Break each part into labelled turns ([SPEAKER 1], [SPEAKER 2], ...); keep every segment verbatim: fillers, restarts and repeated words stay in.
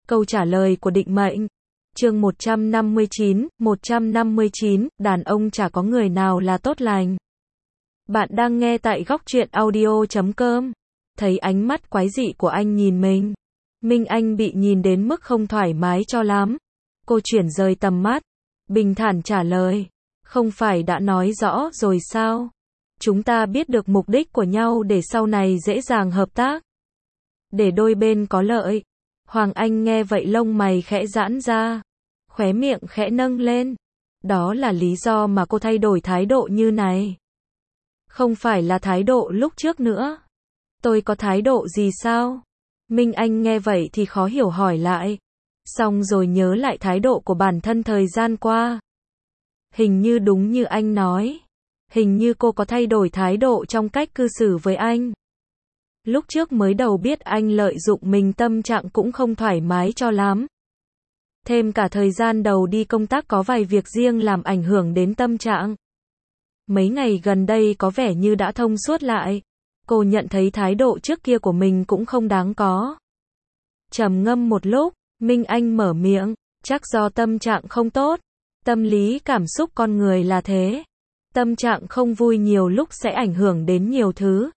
[SPEAKER 1] Câu trả lời của định mệnh. Chương một trăm năm mươi chín, một trăm năm mươi chín, đàn ông chả có người nào là tốt lành. Bạn đang nghe tại góc truyện audio chấm com. Thấy ánh mắt quái dị của anh nhìn mình. Minh Anh bị nhìn đến mức không thoải mái cho lắm. Cô chuyển rời tầm mắt. Bình thản trả lời. Không phải đã nói rõ rồi sao? Chúng ta biết được mục đích của nhau để sau này dễ dàng hợp tác. Để đôi bên có lợi. Hoàng Anh nghe vậy lông mày khẽ giãn ra. Khóe miệng khẽ nâng lên. Đó là lý do mà cô thay đổi thái độ như này. Không phải là thái độ lúc trước nữa. Tôi có thái độ gì sao? Minh Anh nghe vậy thì khó hiểu hỏi lại. Xong rồi nhớ lại thái độ của bản thân thời gian qua. Hình như đúng như anh nói. Hình như cô có thay đổi thái độ trong cách cư xử với anh. Lúc trước mới đầu biết anh lợi dụng mình tâm trạng cũng không thoải mái cho lắm. Thêm cả thời gian đầu đi công tác có vài việc riêng làm ảnh hưởng đến tâm trạng. Mấy ngày gần đây có vẻ như đã thông suốt lại. Cô nhận thấy thái độ trước kia của mình cũng không đáng có. Trầm ngâm một lúc, Minh Anh mở miệng, chắc do tâm trạng không tốt. Tâm lý cảm xúc con người là thế. Tâm trạng không vui nhiều lúc sẽ ảnh hưởng đến nhiều thứ.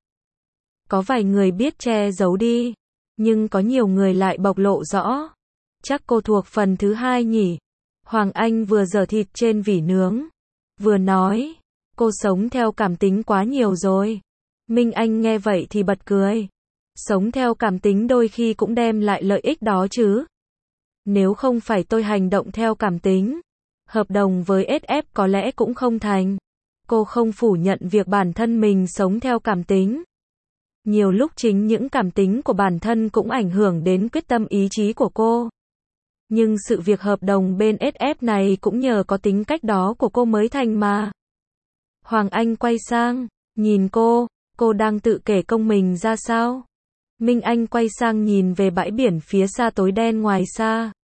[SPEAKER 1] Có vài người biết che giấu đi, nhưng có nhiều người lại bộc lộ rõ. Chắc cô thuộc phần thứ hai nhỉ? Hoàng Anh vừa giở thịt trên vỉ nướng, vừa nói, cô sống theo cảm tính quá nhiều rồi. Minh Anh nghe vậy thì bật cười. Sống theo cảm tính đôi khi cũng đem lại lợi ích đó chứ. Nếu không phải tôi hành động theo cảm tính, hợp đồng với ét ép có lẽ cũng không thành. Cô không phủ nhận việc bản thân mình sống theo cảm tính. Nhiều lúc chính những cảm tính của bản thân cũng ảnh hưởng đến quyết tâm ý chí của cô. Nhưng sự việc hợp đồng bên ét ép này cũng nhờ có tính cách đó của cô mới thành mà. Hoàng Anh quay sang, nhìn cô, cô đang tự kể công mình ra sao? Minh Anh quay sang nhìn về bãi biển phía xa tối đen ngoài xa.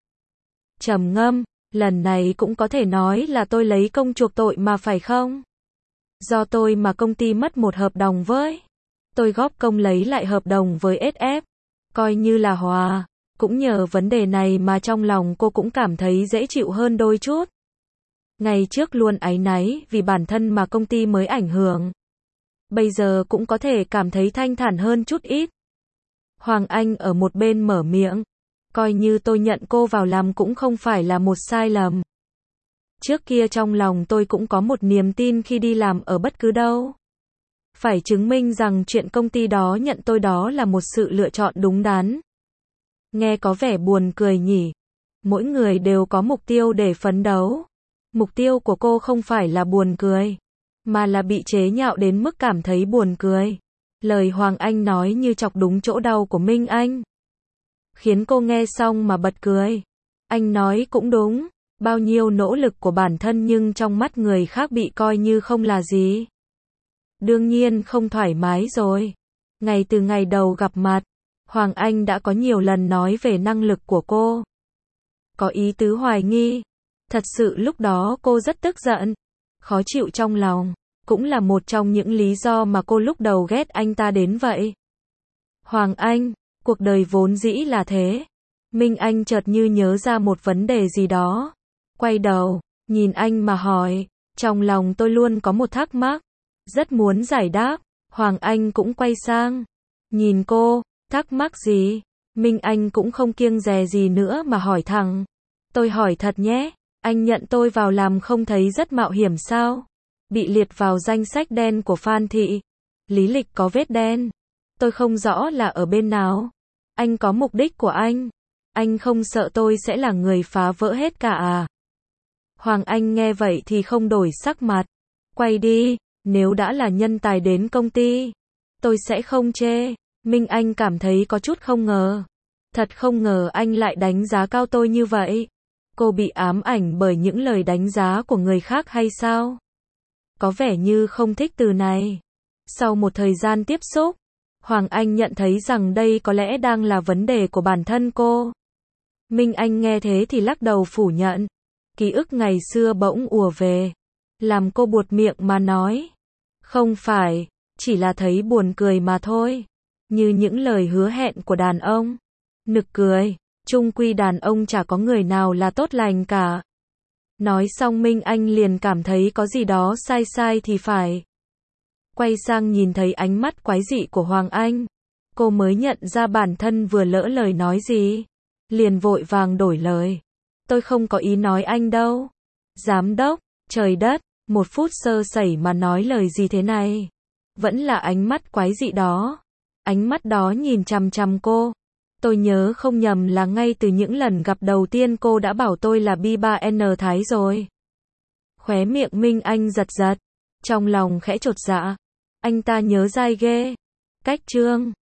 [SPEAKER 1] Trầm ngâm, lần này cũng có thể nói là tôi lấy công chuộc tội mà phải không? Do tôi mà công ty mất một hợp đồng với. Tôi góp công lấy lại hợp đồng với ét ép. Coi như là hòa. Cũng nhờ vấn đề này mà trong lòng cô cũng cảm thấy dễ chịu hơn đôi chút. Ngày trước luôn áy náy vì bản thân mà công ty mới ảnh hưởng. Bây giờ cũng có thể cảm thấy thanh thản hơn chút ít. Hoàng Anh ở một bên mở miệng. Coi như tôi nhận cô vào làm cũng không phải là một sai lầm. Trước kia trong lòng tôi cũng có một niềm tin khi đi làm ở bất cứ đâu. Phải chứng minh rằng chuyện công ty đó nhận tôi đó là một sự lựa chọn đúng đắn. Nghe có vẻ buồn cười nhỉ. Mỗi người đều có mục tiêu để phấn đấu. Mục tiêu của cô không phải là buồn cười, mà là bị chế nhạo đến mức cảm thấy buồn cười. Lời Hoàng Anh nói như chọc đúng chỗ đau của Minh Anh. Khiến cô nghe xong mà bật cười. Anh nói cũng đúng. Bao nhiêu nỗ lực của bản thân nhưng trong mắt người khác bị coi như không là gì. Đương nhiên không thoải mái rồi. Ngày từ ngày đầu gặp mặt, Hoàng Anh đã có nhiều lần nói về năng lực của cô. Có ý tứ hoài nghi. Thật sự lúc đó cô rất tức giận, khó chịu trong lòng. Cũng là một trong những lý do mà cô lúc đầu ghét anh ta đến vậy. Hoàng Anh, cuộc đời vốn dĩ là thế. Minh Anh chợt như nhớ ra một vấn đề gì đó. Quay đầu, nhìn anh mà hỏi. Trong lòng tôi luôn có một thắc mắc. Rất muốn giải đáp. Hoàng Anh cũng quay sang. Nhìn cô, thắc mắc gì? Minh Anh cũng không kiêng dè gì nữa mà hỏi thẳng. Tôi hỏi thật nhé, anh nhận tôi vào làm không thấy rất mạo hiểm sao? Bị liệt vào danh sách đen của Phan Thị. Lý lịch có vết đen. Tôi không rõ là ở bên nào. Anh có mục đích của anh. Anh không sợ tôi sẽ là người phá vỡ hết cả à? Hoàng Anh nghe vậy thì không đổi sắc mặt. Quay đi, nếu đã là nhân tài đến công ty, tôi sẽ không chê. Minh Anh cảm thấy có chút không ngờ. Thật không ngờ anh lại đánh giá cao tôi như vậy. Cô bị ám ảnh bởi những lời đánh giá của người khác hay sao? Có vẻ như không thích từ này. Sau một thời gian tiếp xúc, Hoàng Anh nhận thấy rằng đây có lẽ đang là vấn đề của bản thân cô. Minh Anh nghe thế thì lắc đầu phủ nhận. Ký ức ngày xưa bỗng ùa về, làm cô buột miệng mà nói. Không phải, chỉ là thấy buồn cười mà thôi. Như những lời hứa hẹn của đàn ông. Nực cười, Chung quy đàn ông chả có người nào là tốt lành cả. Nói xong Minh Anh liền cảm thấy có gì đó sai sai thì phải. Quay sang nhìn thấy ánh mắt quái dị của Hoàng Anh. Cô mới nhận ra bản thân vừa lỡ lời nói gì. Liền vội vàng đổi lời. Tôi không có ý nói anh đâu. Giám đốc, trời đất, một phút sơ sẩy mà nói lời gì thế này. Vẫn là ánh mắt quái dị đó. Ánh mắt đó nhìn chằm chằm cô. Tôi nhớ không nhầm là ngay từ những lần gặp đầu tiên cô đã bảo tôi là bi ba N Thái rồi. Khóe miệng Minh Anh giật giật. Trong lòng khẽ chột dạ. Anh ta nhớ dai ghê. Cách trương.